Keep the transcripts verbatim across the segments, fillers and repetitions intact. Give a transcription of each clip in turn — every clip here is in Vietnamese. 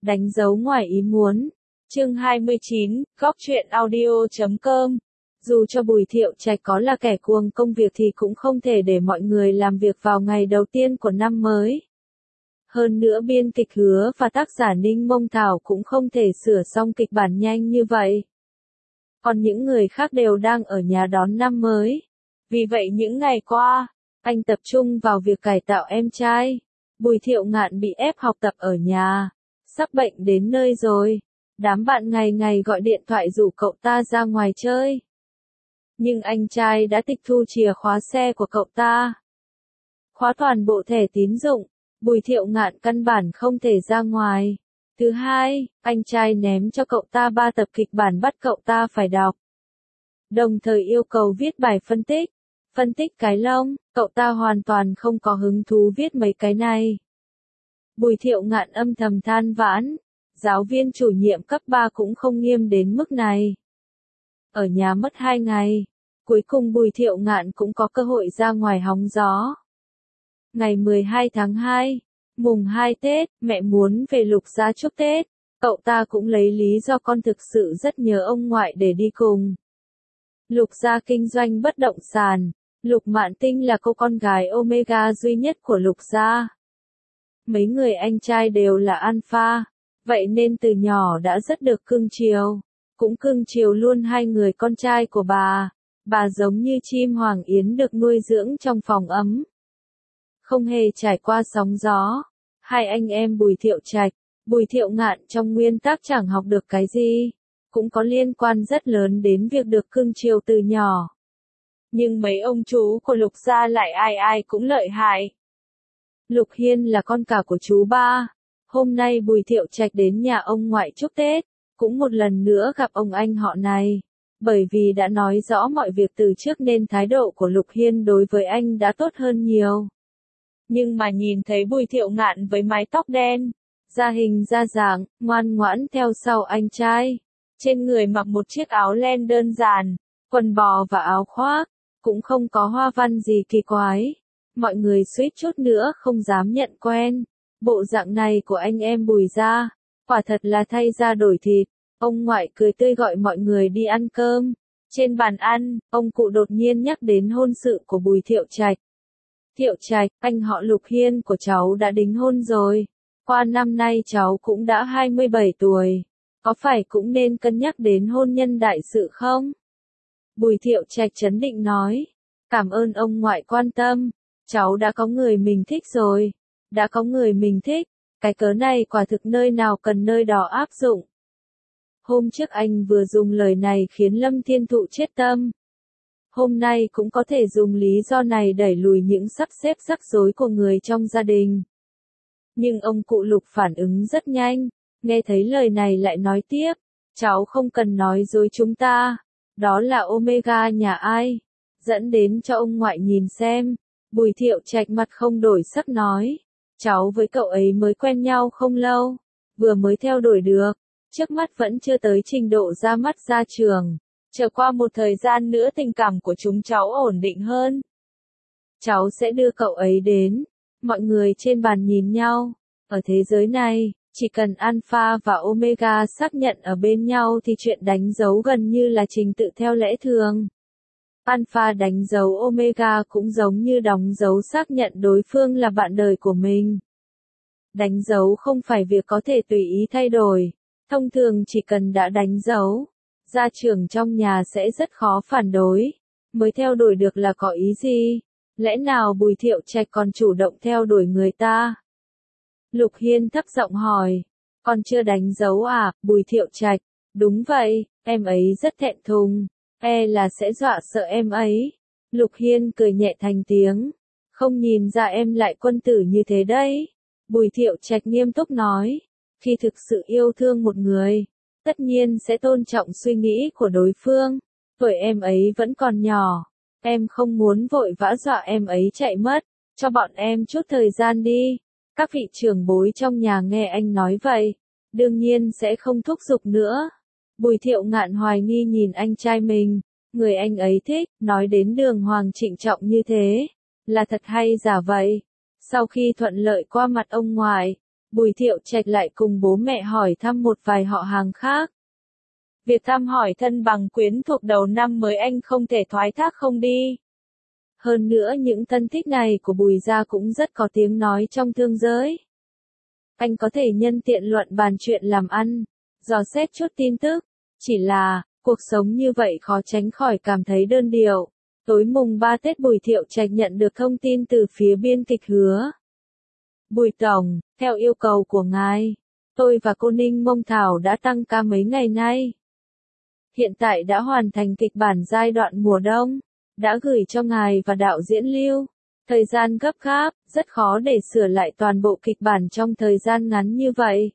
Đánh dấu ngoài ý muốn. Chương hai mươi chín, góc truyện audio chấm com. Dù cho Bùi Thiệu Trạch có là kẻ cuồng công việc thì cũng không thể để mọi người làm việc vào ngày đầu tiên của năm mới. Hơn nữa biên kịch Hứa và tác giả Ninh Mông Thảo cũng không thể sửa xong kịch bản nhanh như vậy. Còn những người khác đều đang ở nhà đón năm mới. Vì vậy những ngày qua, anh tập trung vào việc cải tạo em trai. Bùi Thiệu Ngạn bị ép học tập ở nhà. Sắp bệnh đến nơi rồi. Đám bạn ngày ngày gọi điện thoại rủ cậu ta ra ngoài chơi. Nhưng anh trai đã tịch thu chìa khóa xe của cậu ta. Khóa toàn bộ thẻ tín dụng. Bùi Thiệu Ngạn căn bản không thể ra ngoài. Thứ hai, anh trai ném cho cậu ta ba tập kịch bản bắt cậu ta phải đọc. Đồng thời yêu cầu viết bài phân tích. Phân tích cái lông, cậu ta hoàn toàn không có hứng thú viết mấy cái này. Bùi Thiệu Ngạn âm thầm than vãn. Giáo viên chủ nhiệm cấp ba cũng không nghiêm đến mức này. Ở nhà mất hai ngày. Cuối cùng Bùi Thiệu Ngạn cũng có cơ hội ra ngoài hóng gió. Ngày mười hai tháng hai, mùng hai Tết, mẹ muốn về Lục gia chúc Tết. Cậu ta cũng lấy lý do con thực sự rất nhớ ông ngoại để đi cùng. Lục gia kinh doanh bất động sản. Lục Mạn Tinh là cô con gái Omega duy nhất của Lục gia. Mấy người anh trai đều là alpha, vậy nên từ nhỏ đã rất được cưng chiều. Cũng cưng chiều luôn hai người con trai của bà. Bà giống như chim hoàng yến được nuôi dưỡng trong phòng ấm. Không hề trải qua sóng gió. Hai anh em Bùi Thiệu Trạch, Bùi Thiệu Ngạn trong nguyên tắc chẳng học được cái gì. Cũng có liên quan rất lớn đến việc được cưng chiều từ nhỏ. Nhưng mấy ông chú của Lục gia lại ai ai cũng lợi hại. Lục Hiên là con cả của chú ba. Hôm nay Bùi Thiệu Trạch đến nhà ông ngoại chúc Tết, cũng một lần nữa gặp ông anh họ này. Bởi vì đã nói rõ mọi việc từ trước nên thái độ của Lục Hiên đối với anh đã tốt hơn nhiều. Nhưng mà nhìn thấy Bùi Thiệu Ngạn với mái tóc đen, da hình da dáng, ngoan ngoãn theo sau anh trai. Trên người mặc một chiếc áo len đơn giản, quần bò và áo khoác, cũng không có hoa văn gì kỳ quái. Mọi người suýt chút nữa không dám nhận quen. Bộ dạng này của anh em Bùi gia, quả thật là thay da đổi thịt. Ông ngoại cười tươi gọi mọi người đi ăn cơm. Trên bàn ăn, ông cụ đột nhiên nhắc đến hôn sự của Bùi Thiệu Trạch. Thiệu Trạch, anh họ Lục Hiên của cháu đã đính hôn rồi. Qua năm nay cháu cũng đã hai mươi bảy tuổi. Có phải cũng nên cân nhắc đến hôn nhân đại sự không? Bùi Thiệu Trạch trấn định nói. Cảm ơn ông ngoại quan tâm. Cháu đã có người mình thích rồi. Đã có người mình thích. Cái cớ này quả thực nơi nào cần nơi đó áp dụng. Hôm trước anh vừa dùng lời này khiến Lâm Thiên Thụ chết tâm. Hôm nay cũng có thể dùng lý do này đẩy lùi những sắp xếp rắc rối của người trong gia đình. Nhưng ông cụ Lục phản ứng rất nhanh, nghe thấy lời này lại nói tiếp, cháu không cần nói dối chúng ta, đó là Omega nhà ai, dẫn đến cho ông ngoại nhìn xem. Bùi Thiệu Trạch mặt không đổi sắc nói, cháu với cậu ấy mới quen nhau không lâu, vừa mới theo đuổi được, trước mắt vẫn chưa tới trình độ ra mắt ra trường. Chờ qua một thời gian nữa tình cảm của chúng cháu ổn định hơn. Cháu sẽ đưa cậu ấy đến. Mọi người trên bàn nhìn nhau. Ở thế giới này, chỉ cần Alpha và Omega xác nhận ở bên nhau thì chuyện đánh dấu gần như là trình tự theo lẽ thường. Alpha đánh dấu Omega cũng giống như đóng dấu xác nhận đối phương là bạn đời của mình. Đánh dấu không phải việc có thể tùy ý thay đổi. Thông thường chỉ cần đã đánh dấu, gia trưởng trong nhà sẽ rất khó phản đối. Mới theo đuổi được là có ý gì? Lẽ nào Bùi Thiệu Trạch còn chủ động theo đuổi người ta? Lục Hiên thấp giọng hỏi. Còn chưa đánh dấu à, Bùi Thiệu Trạch? Đúng vậy, em ấy rất thẹn thùng. E là sẽ dọa sợ em ấy. Lục Hiên cười nhẹ thành tiếng. Không nhìn ra em lại quân tử như thế đấy. Bùi Thiệu Trạch nghiêm túc nói. Khi thực sự yêu thương một người, tất nhiên sẽ tôn trọng suy nghĩ của đối phương. Tuổi em ấy vẫn còn nhỏ. Em không muốn vội vã dọa em ấy chạy mất. Cho bọn em chút thời gian đi. Các vị trưởng bối trong nhà nghe anh nói vậy, đương nhiên sẽ không thúc giục nữa. Bùi Thiệu Ngạn hoài nghi nhìn anh trai mình. Người anh ấy thích, nói đến đường hoàng trịnh trọng như thế. Là thật hay giả vậy? Sau khi thuận lợi qua mặt ông ngoại, Bùi Thiệu Trạch lại cùng bố mẹ hỏi thăm một vài họ hàng khác. Việc thăm hỏi thân bằng quyến thuộc đầu năm mới anh không thể thoái thác không đi. Hơn nữa những thân thích này của Bùi gia cũng rất có tiếng nói trong thương giới. Anh có thể nhân tiện luận bàn chuyện làm ăn, dò xét chút tin tức. Chỉ là, cuộc sống như vậy khó tránh khỏi cảm thấy đơn điệu. Tối mùng ba Tết Bùi Thiệu Trạch nhận được thông tin từ phía biên kịch hứa. Bùi Tổng, theo yêu cầu của ngài, tôi và cô Ninh Mông Thảo đã tăng ca mấy ngày nay. Hiện tại đã hoàn thành kịch bản giai đoạn mùa đông, đã gửi cho ngài và đạo diễn Lưu. Thời gian gấp gáp, rất khó để sửa lại toàn bộ kịch bản trong thời gian ngắn như vậy.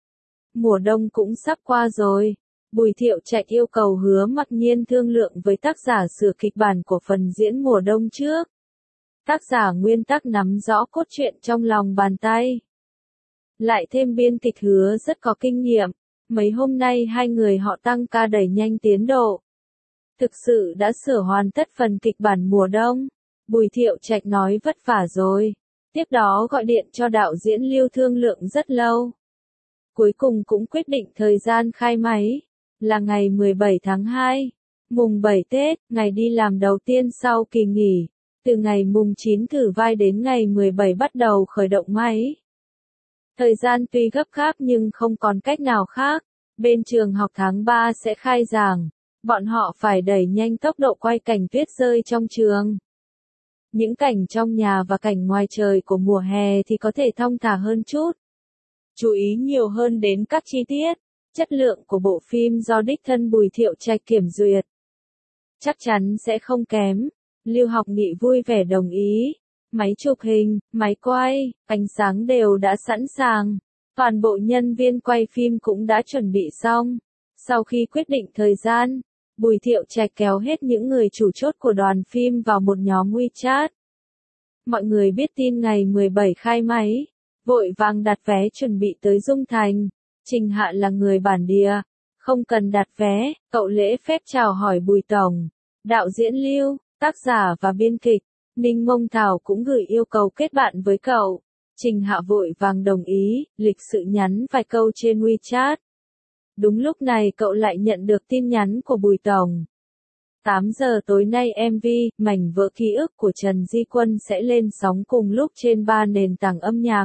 Mùa đông cũng sắp qua rồi. Bùi Thiệu Trạch yêu cầu Hứa Mặc Nhiên thương lượng với tác giả sửa kịch bản của phần diễn mùa đông trước. Tác giả nguyên tắc nắm rõ cốt truyện trong lòng bàn tay. Lại thêm biên kịch Hứa rất có kinh nghiệm. Mấy hôm nay hai người họ tăng ca đẩy nhanh tiến độ. Thực sự đã sửa hoàn tất phần kịch bản mùa đông. Bùi Thiệu Trạch nói vất vả rồi. Tiếp đó gọi điện cho đạo diễn Lưu thương lượng rất lâu. Cuối cùng cũng quyết định thời gian khai máy. Là ngày mười bảy tháng hai. Mùng bảy Tết, ngày đi làm đầu tiên sau kỳ nghỉ. Từ ngày mùng chín thử vai đến ngày mười bảy bắt đầu khởi động máy. Thời gian tuy gấp gáp nhưng không còn cách nào khác. Bên trường học tháng ba sẽ khai giảng. Bọn họ phải đẩy nhanh tốc độ quay cảnh tuyết rơi trong trường. Những cảnh trong nhà và cảnh ngoài trời của mùa hè thì có thể thong thả hơn chút. Chú ý nhiều hơn đến các chi tiết. Chất lượng của bộ phim do đích thân Bùi Thiệu Trạch kiểm duyệt. Chắc chắn sẽ không kém. Lưu Học Nghị vui vẻ đồng ý. Máy chụp hình, máy quay, ánh sáng đều đã sẵn sàng. Toàn bộ nhân viên quay phim cũng đã chuẩn bị xong. Sau khi quyết định thời gian, Bùi Thiệu Trạch kéo hết những người chủ chốt của đoàn phim vào một nhóm WeChat. Mọi người biết tin ngày mười bảy khai máy, vội vàng đặt vé chuẩn bị tới Dung Thành. Trình Hạ là người bản địa, không cần đặt vé, cậu lễ phép chào hỏi Bùi Tổng. Đạo diễn Lưu, tác giả và biên kịch, Ninh Mông Thảo cũng gửi yêu cầu kết bạn với cậu. Trình Hạ vội vàng đồng ý, lịch sự nhắn vài câu trên WeChat. Đúng lúc này cậu lại nhận được tin nhắn của Bùi Tổng. tám giờ tối nay em vê, mảnh vỡ ký ức của Trần Di Quân sẽ lên sóng cùng lúc trên ba nền tảng âm nhạc.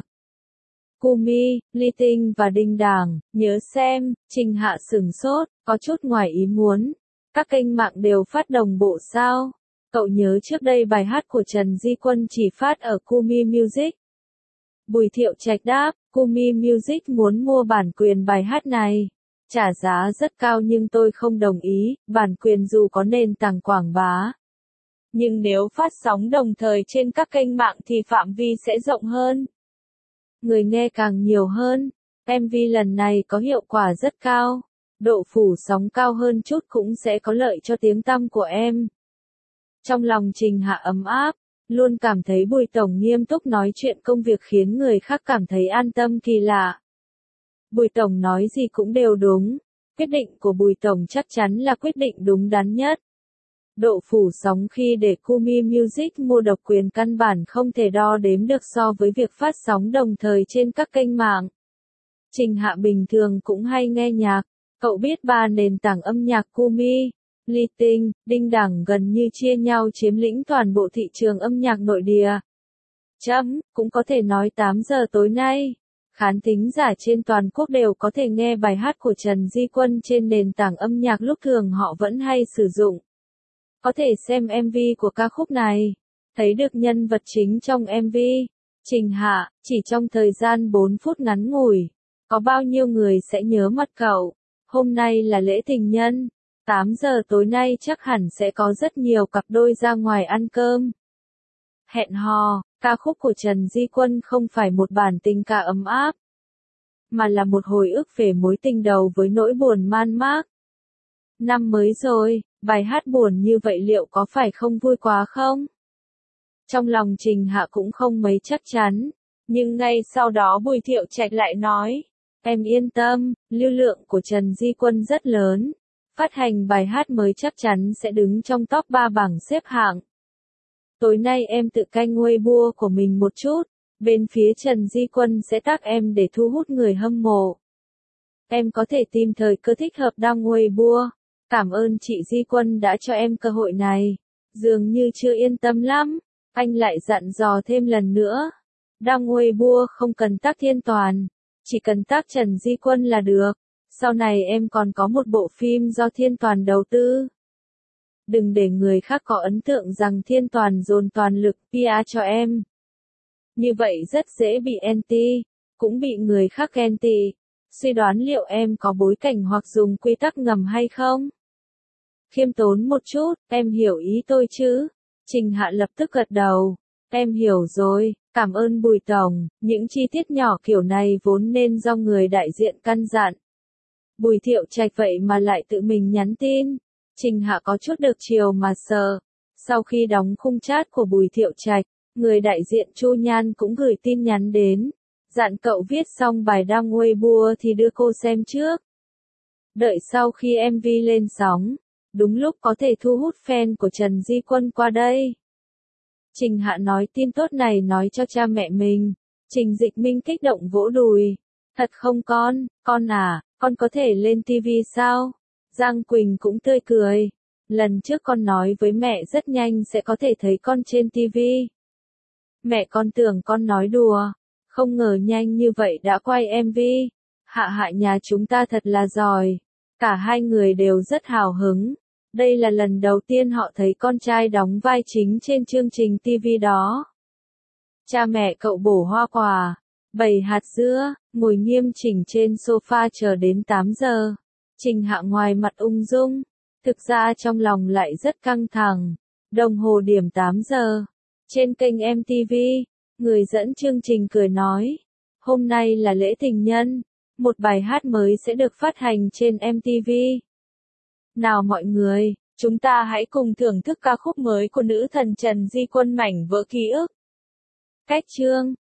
Kumi, Ly Tinh và Đinh Đảng, nhớ xem. Trình Hạ sửng sốt, có chút ngoài ý muốn. Các kênh mạng đều phát đồng bộ sao? Cậu nhớ trước đây bài hát của Trần Di Quân chỉ phát ở Kumi Music. Bùi Thiệu Trạch đáp, Kumi Music muốn mua bản quyền bài hát này. Trả giá rất cao nhưng tôi không đồng ý, bản quyền dù có nền tảng quảng bá. Nhưng nếu phát sóng đồng thời trên các kênh mạng thì phạm vi sẽ rộng hơn. Người nghe càng nhiều hơn. em vê lần này có hiệu quả rất cao. Độ phủ sóng cao hơn chút cũng sẽ có lợi cho tiếng tăm của em. Trong lòng Trình Hạ ấm áp, luôn cảm thấy Bùi Tổng nghiêm túc nói chuyện công việc khiến người khác cảm thấy an tâm kỳ lạ. Bùi Tổng nói gì cũng đều đúng. Quyết định của Bùi Tổng chắc chắn là quyết định đúng đắn nhất. Độ phủ sóng khi để Kumi Music mua độc quyền căn bản không thể đo đếm được so với việc phát sóng đồng thời trên các kênh mạng. Trình Hạ bình thường cũng hay nghe nhạc. Cậu biết ba nền tảng âm nhạc Kumi, Ly Tinh, Đinh Đảng gần như chia nhau chiếm lĩnh toàn bộ thị trường âm nhạc nội địa. Chấm, cũng có thể nói tám giờ tối nay, khán thính giả trên toàn quốc đều có thể nghe bài hát của Trần Di Quân trên nền tảng âm nhạc lúc thường họ vẫn hay sử dụng. Có thể xem em vê của ca khúc này, thấy được nhân vật chính trong em vê. Trình Hạ, chỉ trong thời gian bốn phút ngắn ngủi, có bao nhiêu người sẽ nhớ mặt cậu. Hôm nay là lễ tình nhân, tám giờ tối nay chắc hẳn sẽ có rất nhiều cặp đôi ra ngoài ăn cơm. Hẹn hò, ca khúc của Trần Di Quân không phải một bản tình ca ấm áp, mà là một hồi ức về mối tình đầu với nỗi buồn man mác. Năm mới rồi, bài hát buồn như vậy liệu có phải không vui quá không? Trong lòng Trình Hạ cũng không mấy chắc chắn, nhưng ngay sau đó Bùi Thiệu Trạch lại nói, em yên tâm, lưu lượng của Trần Di Quân rất lớn, phát hành bài hát mới chắc chắn sẽ đứng trong top ba bảng xếp hạng. Tối nay em tự canh Weibo của mình một chút, Bên phía Trần Di Quân sẽ tác em để thu hút người hâm mộ. Em có thể tìm thời cơ thích hợp đăng Weibo. Cảm ơn chị Di Quân đã cho em cơ hội này. Dường như chưa yên tâm lắm. Anh lại dặn dò thêm lần nữa. Đăng Weibo không cần tác Thiên Toàn. Chỉ cần tác Trần Di Quân là được. Sau này em còn có một bộ phim do Thiên Toàn đầu tư. Đừng để người khác có ấn tượng rằng Thiên Toàn dồn toàn lực pê e cho em. Như vậy rất dễ bị anti, cũng bị người khác ghen tị. Suy đoán liệu em có bối cảnh hoặc dùng quy tắc ngầm hay không? Khiêm tốn một chút, em hiểu ý tôi chứ? Trình Hạ lập tức gật đầu. Em hiểu rồi, cảm ơn Bùi Tổng, những chi tiết nhỏ kiểu này vốn nên do người đại diện căn dặn. Bùi Thiệu Trạch vậy mà lại tự mình nhắn tin. Trình Hạ có chút được chiều mà sợ. Sau khi đóng khung chat của Bùi Thiệu Trạch, người đại diện Chu Nhan cũng gửi tin nhắn đến. Dặn cậu viết xong bài đăng Weibo thì đưa cô xem trước. Đợi sau khi em vê lên sóng, đúng lúc có thể thu hút fan của Trần Di Quân qua đây. Trình Hạ nói tin tốt này nói cho cha mẹ mình. Trình Dịch Minh kích động vỗ đùi. Thật không con, con à, con có thể lên ti vi sao? Giang Quỳnh cũng tươi cười. Lần trước con nói với mẹ rất nhanh sẽ có thể thấy con trên ti vi. Mẹ con tưởng con nói đùa. Không ngờ nhanh như vậy đã quay em vê. Hạ Hạ nhà chúng ta thật là giỏi. Cả hai người đều rất hào hứng. Đây là lần đầu tiên họ thấy con trai đóng vai chính trên chương trình ti vi đó. Cha mẹ cậu bổ hoa quả, bày hạt dưa, ngồi nghiêm chỉnh trên sofa chờ đến tám giờ. Trình Hạ ngoài mặt ung dung, thực ra trong lòng lại rất căng thẳng. Đồng hồ điểm tám giờ. Trên kênh em tê vê, người dẫn chương trình cười nói. Hôm nay là lễ tình nhân. Một bài hát mới sẽ được phát hành trên em tê vê. Nào mọi người, chúng ta hãy cùng thưởng thức ca khúc mới của nữ thần Trần Di Quân mảnh vỡ ký ức. Cách chương